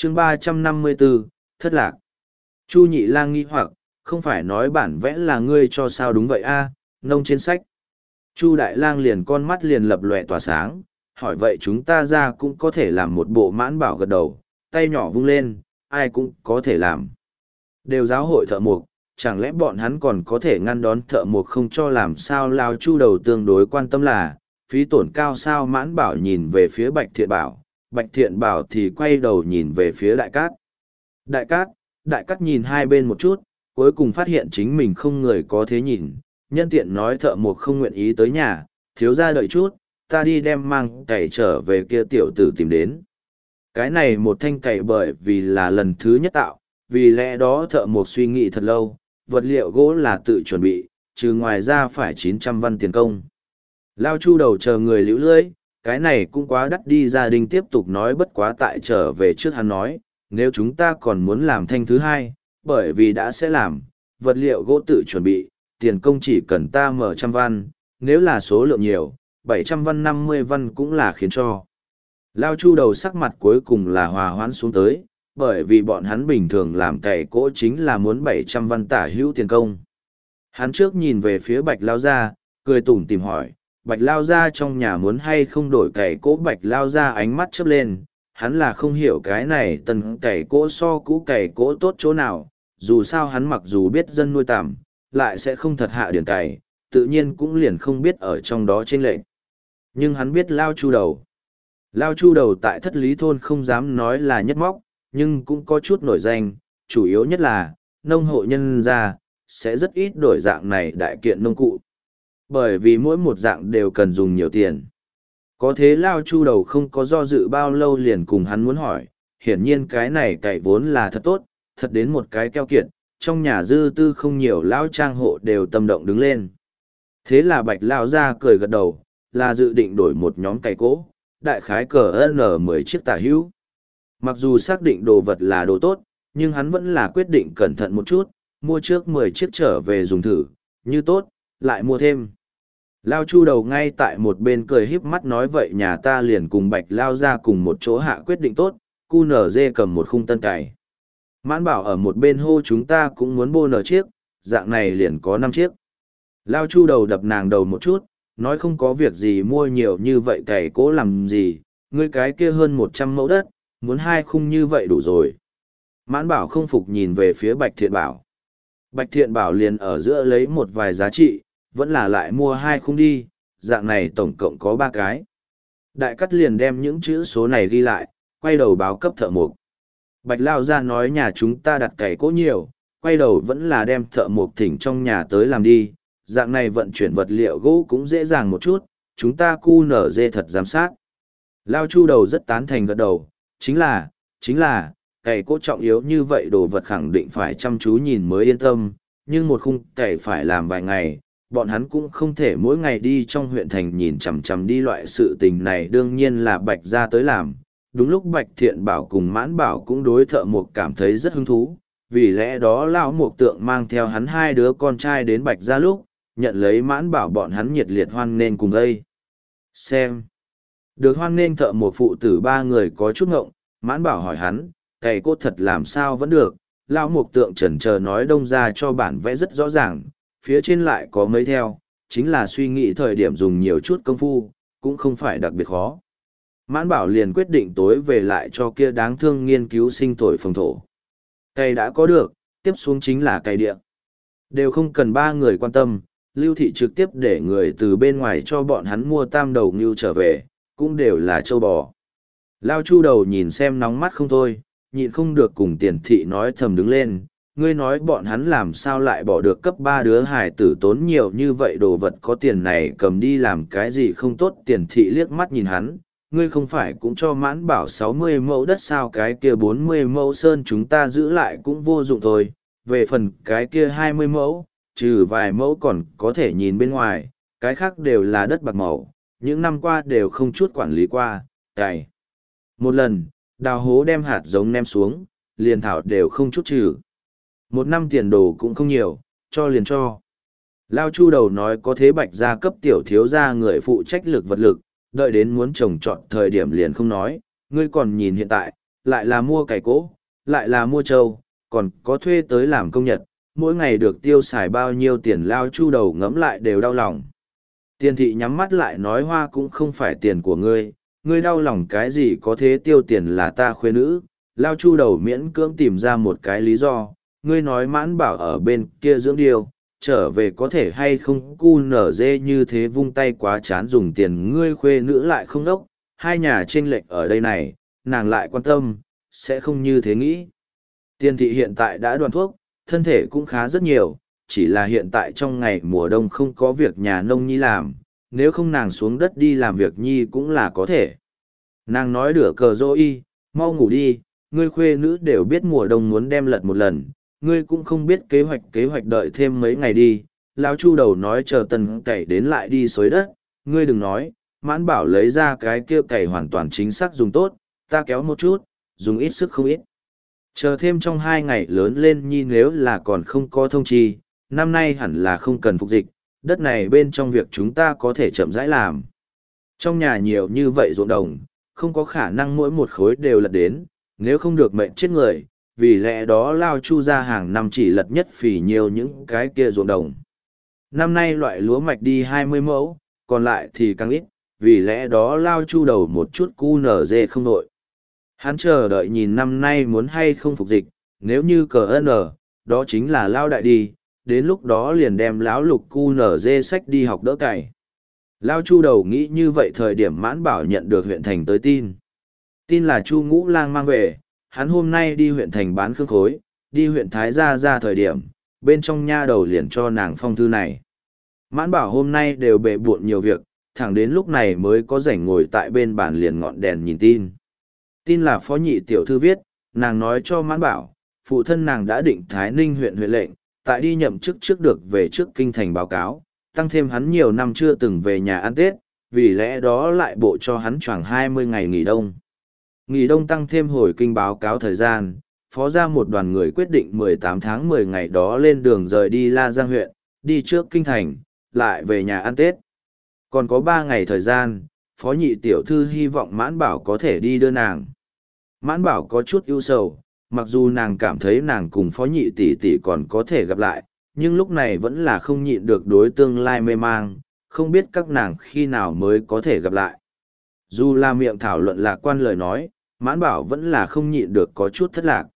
chương 354, thất lạc. Chu Nhị Lang nghi hoặc, không phải nói bản vẽ là ngươi cho sao đúng vậy a, nông trên sách. Chu Đại Lang liền con mắt liền lập lòe tỏa sáng, hỏi vậy chúng ta ra cũng có thể làm một bộ. Mãn Bảo gật đầu, tay nhỏ vung lên, ai cũng có thể làm. Đều giáo hội thợ mộc, chẳng lẽ bọn hắn còn có thể ngăn đón thợ mộc không cho làm sao? Lao Chu Đầu tương đối quan tâm là, phí tổn cao sao? Mãn Bảo nhìn về phía Bạch Thiện Bảo, Bạch Thiện Bảo thì quay đầu nhìn về phía Đại Cát. Đại Cát nhìn hai bên một chút, cuối cùng phát hiện chính mình không người có thế nhìn, nhân tiện nói thợ mộc không nguyện ý tới nhà, thiếu ra đợi chút, ta đi đem mang cày trở về kia tiểu tử tìm đến. Cái này một thanh cày bởi vì là lần thứ nhất tạo, vì lẽ đó thợ mộc suy nghĩ thật lâu, vật liệu gỗ là tự chuẩn bị, trừ ngoài ra phải 900 văn tiền công. Lao Chu Đầu chờ người liễu lưỡi, cái này cũng quá đắt đi. Gia đình tiếp tục nói, bất quá tại trở về trước hắn nói, nếu chúng ta còn muốn làm thanh thứ hai, bởi vì đã sẽ làm, vật liệu gỗ tự chuẩn bị, tiền công chỉ cần ta mở 100 văn, nếu là số lượng nhiều, 700 văn 50 văn cũng là khiến cho. Lao Chu Đầu sắc mặt cuối cùng là hòa hoãn xuống tới, bởi vì bọn hắn bình thường làm cày cỗ chính là muốn 700 văn tả hữu tiền công. Hắn trước nhìn về phía Bạch Lao Gia, cười tủm tìm hỏi, Bạch Lao Gia trong nhà muốn hay không đổi cày cỗ? Bạch Lao Gia ánh mắt chớp lên, hắn là không hiểu cái này tân cày cỗ so cũ cày cỗ tốt chỗ nào, dù sao hắn mặc dù biết dân nuôi tằm, lại sẽ không thật hạ điển cày, tự nhiên cũng liền không biết ở trong đó chênh lệch. Nhưng hắn biết Lao Chu Đầu. Lao Chu Đầu tại Thất Lý Thôn không dám nói là nhất móc, nhưng cũng có chút nổi danh, chủ yếu nhất là, nông hộ nhân gia sẽ rất ít đổi dạng này đại kiện nông cụ. Bởi vì mỗi một dạng đều cần dùng nhiều tiền. Có thế Lao Chu Đầu không có do dự bao lâu liền cùng hắn muốn hỏi, hiển nhiên cái này cày vốn là thật tốt, thật đến một cái keo kiệt, trong nhà dư tư không nhiều Lao trang hộ đều tâm động đứng lên. Thế là Bạch Lao Gia cười gật đầu, là dự định đổi một nhóm cày cỗ, đại khái cờ N10 chiếc tả hữu. Mặc dù xác định đồ vật là đồ tốt, nhưng hắn vẫn là quyết định cẩn thận một chút, mua trước 10 chiếc trở về dùng thử, như tốt, lại mua thêm. Lao Chu Đầu ngay tại một bên cười híp mắt nói, vậy nhà ta liền cùng Bạch Lao Gia cùng một chỗ hạ quyết định tốt, QNZ cầm một khung tân cày. Mãn Bảo ở một bên hô, chúng ta cũng muốn bô nở chiếc, dạng này liền có 5 chiếc. Lao Chu Đầu đập nàng đầu một chút, nói không có việc gì mua nhiều như vậy cày cố làm gì, ngươi cái kia hơn 100 mẫu đất, muốn 2 khung như vậy đủ rồi. Mãn Bảo không phục nhìn về phía Bạch Thiện Bảo. Bạch Thiện Bảo liền ở giữa lấy một vài giá trị, vẫn là lại mua 2 khung đi, dạng này tổng cộng có 3 cái. Đại Cát liền đem những chữ số này ghi lại, quay đầu báo cấp thợ mộc. Bạch Lao Gia nói nhà chúng ta đặt cày cố nhiều, quay đầu vẫn là đem thợ mộc thỉnh trong nhà tới làm đi, dạng này vận chuyển vật liệu gỗ cũng dễ dàng một chút, chúng ta QNZ thật giám sát. Lao Chu Đầu rất tán thành gật đầu, chính là, cày cỗ trọng yếu như vậy đồ vật khẳng định phải chăm chú nhìn mới yên tâm, nhưng một khung cày phải làm vài ngày, bọn hắn cũng không thể mỗi ngày đi trong huyện thành nhìn chằm chằm đi, loại sự tình này đương nhiên là Bạch Gia tới làm. Đúng lúc Bạch Thiện Bảo cùng Mãn Bảo cũng đối thợ mộc cảm thấy rất hứng thú, vì lẽ đó lão mộc tượng mang theo hắn 2 đứa con trai đến Bạch Gia lúc, nhận lấy Mãn Bảo bọn hắn nhiệt liệt hoan nghênh cùng đây. Xem. Được hoan nghênh thợ mộc phụ tử 3 người có chút ngộng, Mãn Bảo hỏi hắn, cày cốt thật làm sao vẫn được, lão mộc tượng chần chờ nói đông ra cho bản vẽ rất rõ ràng, phía trên lại có mấy theo, chính là suy nghĩ thời điểm dùng nhiều chút công phu, cũng không phải đặc biệt khó. Mãn Bảo liền quyết định tối về lại cho kia đáng thương nghiên cứu sinh thổi phồng thổ. Cày đã có được, tiếp xuống chính là cày địa. Đều không cần 3 người quan tâm, Lưu Thị trực tiếp để người từ bên ngoài cho bọn hắn mua tam đầu ngưu trở về, cũng đều là châu bò. Lao Chu Đầu nhìn xem nóng mắt không thôi, nhịn không được cùng Tiền Thị nói thầm đứng lên, ngươi nói bọn hắn làm sao lại bỏ được cấp 3 đứa hài tử tốn nhiều như vậy đồ vật, có tiền này cầm đi làm cái gì không tốt. Tiền Thị liếc mắt nhìn hắn, ngươi không phải cũng cho Mãn Bảo 60 mẫu đất sao, cái kia 40 mẫu sơn chúng ta giữ lại cũng vô dụng thôi, về phần cái kia 20 mẫu, trừ vài mẫu còn có thể nhìn bên ngoài, cái khác đều là đất bạc màu, những năm qua đều không chút quản lý qua, cày. Một lần, đào hố đem hạt giống ném xuống, liền thảo đều không chút trừ. 1 năm tiền đồ cũng không nhiều, cho liền cho. Lao Chu Đầu nói có thế Bạch Gia cấp tiểu thiếu gia người phụ trách lực vật lực, đợi đến muốn trồng trọt thời điểm liền không nói, ngươi còn nhìn hiện tại, lại là mua cày cỗ, lại là mua trâu, còn có thuê tới làm công nhật, mỗi ngày được tiêu xài bao nhiêu tiền lao chu đầu ngẫm lại đều đau lòng. Tiền thị nhắm mắt lại nói hoa cũng không phải tiền của ngươi đau lòng cái gì có thế tiêu tiền là ta khuê nữ, lao chu đầu miễn cưỡng tìm ra một cái lý do, ngươi nói mãn bảo ở bên kia dưỡng điêu, trở về có thể hay không cu nở dê như thế vung tay quá chán dùng tiền ngươi khuê nữ lại không đốc, hai nhà chênh lệch ở đây này, nàng lại quan tâm, sẽ không như thế nghĩ. Tiền thị hiện tại đã đoàn thuốc, thân thể cũng khá rất nhiều, chỉ là hiện tại trong ngày mùa đông không có việc nhà nông nhi làm, nếu không nàng xuống đất đi làm việc nhi cũng là có thể. Nàng nói đửa cờ dô y, mau ngủ đi, ngươi khuê nữ đều biết mùa đông muốn đem lật một lần, ngươi cũng không biết kế hoạch đợi thêm mấy ngày đi. Lão chu đầu nói chờ tần cày đến lại đi xới đất, ngươi đừng nói, mãn bảo lấy ra cái kia cày hoàn toàn chính xác dùng tốt, ta kéo một chút, dùng ít sức không ít. Chờ thêm trong 2 ngày lớn lên nhi nếu là còn không có thông chi, năm nay hẳn là không cần phục dịch, đất này bên trong việc chúng ta có thể chậm rãi làm. Trong nhà nhiều như vậy ruộng đồng, không có khả năng mỗi một khối đều lật đến, nếu không được mệnh chết người, vì lẽ đó lao chu ra hàng năm chỉ lật nhất phỉ nhiều những cái kia ruộng đồng. Năm nay loại lúa mạch đi 20 mẫu, còn lại thì càng ít, vì lẽ đó lao chu đầu một chút cu nở dê không nội. Hắn chờ đợi nhìn năm nay muốn hay không phục dịch, nếu như cờ n, đó chính là lao đại đi, đến lúc đó liền đem lão lục cu nở dê sách đi học đỡ cày. Lao chu đầu nghĩ như vậy thời điểm mãn bảo nhận được huyện thành tới tin. Tin là chu ngũ lang mang về, hắn hôm nay đi huyện thành bán khương khối, đi huyện Thái Gia ra thời điểm, bên trong nha đầu liền cho nàng phong thư này. Mãn bảo hôm nay đều bệ buộn nhiều việc, thẳng đến lúc này mới có rảnh ngồi tại bên bàn liền ngọn đèn nhìn tin. Tin là phó nhị tiểu thư viết, nàng nói cho mãn bảo, phụ thân nàng đã định Thái Ninh huyện huyện lệnh, tại đi nhậm chức trước được về trước kinh thành báo cáo, tăng thêm hắn nhiều năm chưa từng về nhà ăn Tết, vì lẽ đó lại bộ cho hắn choàng 20 ngày nghỉ đông. Nghỉ đông tăng thêm hồi kinh báo cáo thời gian, phó ra một đoàn người quyết định 18 tháng 10 ngày đó lên đường rời đi La Giang huyện, đi trước kinh thành, lại về nhà ăn Tết. Còn có 3 ngày thời gian, phó nhị tiểu thư hy vọng mãn bảo có thể đi đưa nàng. Mãn bảo có chút ưu sầu, mặc dù nàng cảm thấy nàng cùng phó nhị tỷ tỷ còn có thể gặp lại, nhưng lúc này vẫn là không nhịn được đối tương lai mê mang, không biết các nàng khi nào mới có thể gặp lại. Dù là miệng thảo luận lạc quan lời nói, mãn bảo vẫn là không nhịn được có chút thất lạc.